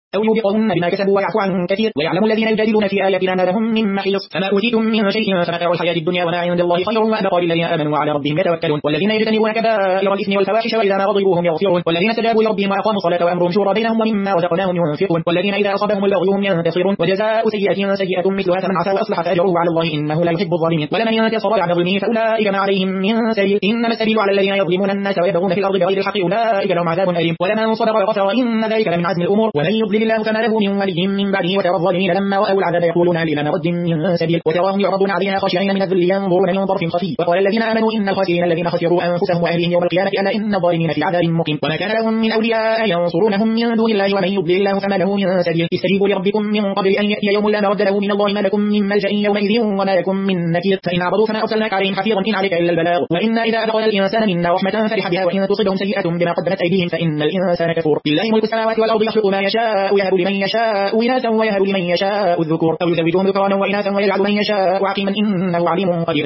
أو يوبقهن بما كسبوا ويعفو عن كثير. ويعلم الذين يجادلون في آياتنا ما لهم من محيص. فما أوتيتم من شيء فمتاع الحياة الدنيا وما عند الله خير وأبقى للذين آمنوا وعلى ربهم يتوكلون. والذين يجتنبون كبائر الإثم والفواحش وإذا ما غضبوا هم يغفرون. والذين استجابوا لربهم وأقاموا الصلاة وأمرهم شورى بينهم ومما رزقناهم ينفقون. والذين إذا أصابهم البغي هم ينتصرون. وجزاء سيئة سيئة مثلها فمن عفا وأصلح فأجره على الله إنه لا يحب الظالمين. ولمن ينتصر بعد ظلمه فأولئك ما عليهم من سبيل إنما السبيل على الذين يظلمون الناس ويبغون في الأرض بغير الحق أولئك لهم عذاب أليم. ولمن صبر وغفر إن ذلك لمن عزم الأمور. ومن يضلل الله فما له من ولي من بعده. وترى الظالمين لما رأوا العذاب يقولون هل إلى مرد من سبيل. وتراهم يعرضون عليها خاشعين من الذل ينظرون من طرف خفي. وقال الذين آمنوا إن الخاسرين الذين خسروا أنفسهم وأهليهم يوم القيامة ألا إن الظالمين في عذاب مقيم. وما كان لهم من أولياء ينصرونهم من دون الله ومن يضلل الله فما له من سبيل. استجيبوا لربكم من قبل أن يأتي يوم لا مرد له من الله ما لكم من ملجأ يومئذ وما لكم من نكير. فإن أعرضوا فما أرسلناك عليهم حفيظا إن عليك إلا البلاغ. وإنا إذا أذقنا الإنسان منا رحمة فرح بها وإن تصبهم سيئة بما قدمت أيديهم فإن الإنسان كفور. لله ملك السماوات والأرض يخلق ما يشاء يهب لمن يشاء إناثا ويهب لمن يشاء الذكور أو يزوجهم ذكرانا وإناثا ويجعل من يشاء عقيما إنه عليم قدير.